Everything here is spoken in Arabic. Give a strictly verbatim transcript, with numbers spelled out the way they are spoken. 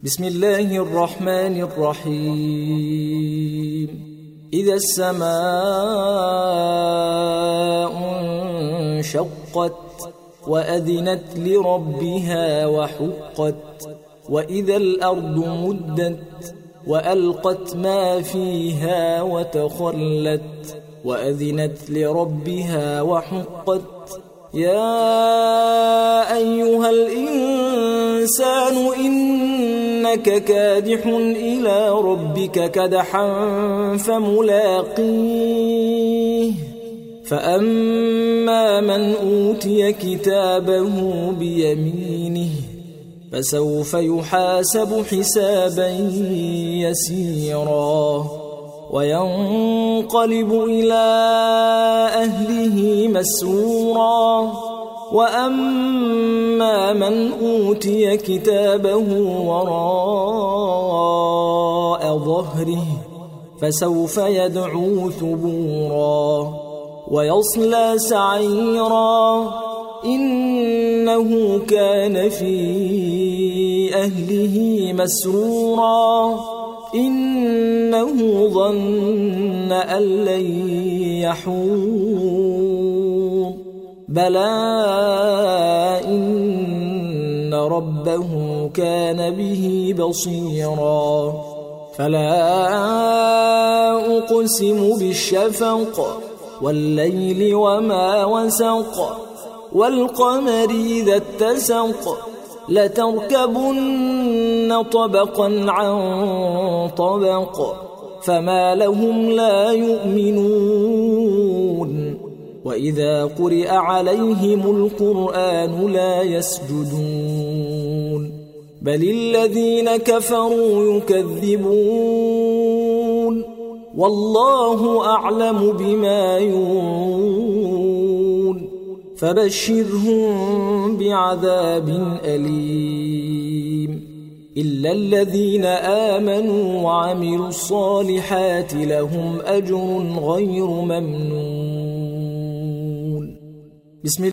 بسم الله الرحمن الرحيم. إذا السماء انشقت وأذنت لربها وحقت وإذا الأرض مدت وألقت ما فيها وتخلت وأذنت لربها وحقت يا أيها الإنسان إنك كادح إلى ربك كدحا فملاقيه فأما من أوتي كتابه بيمينه فسوف يحاسب حسابا يسيرا وينقلب إلى أهله مسرورا وأما من أوتي كتابه وراء ظهره فسوف يدعو ثبورا ويصلى سعيرا إنه كان في أهله مسرورا إنه ظن أن لن يحور بلى إن ربه كان به بصيرا فلا أقسم بالشفق والليل وما وسق والقمر إذا اتسق لتركبن طبقا عن طبق فما لهم لا يؤمنون وإذا قرئ عليهم القرآن لا يسجدون بل الذين كفروا يكذبون والله أعلم بما يوعون فبشرهم بعذاب أليم إلا الذين آمنوا وعملوا الصالحات لهم أجر غير ممنون. بسم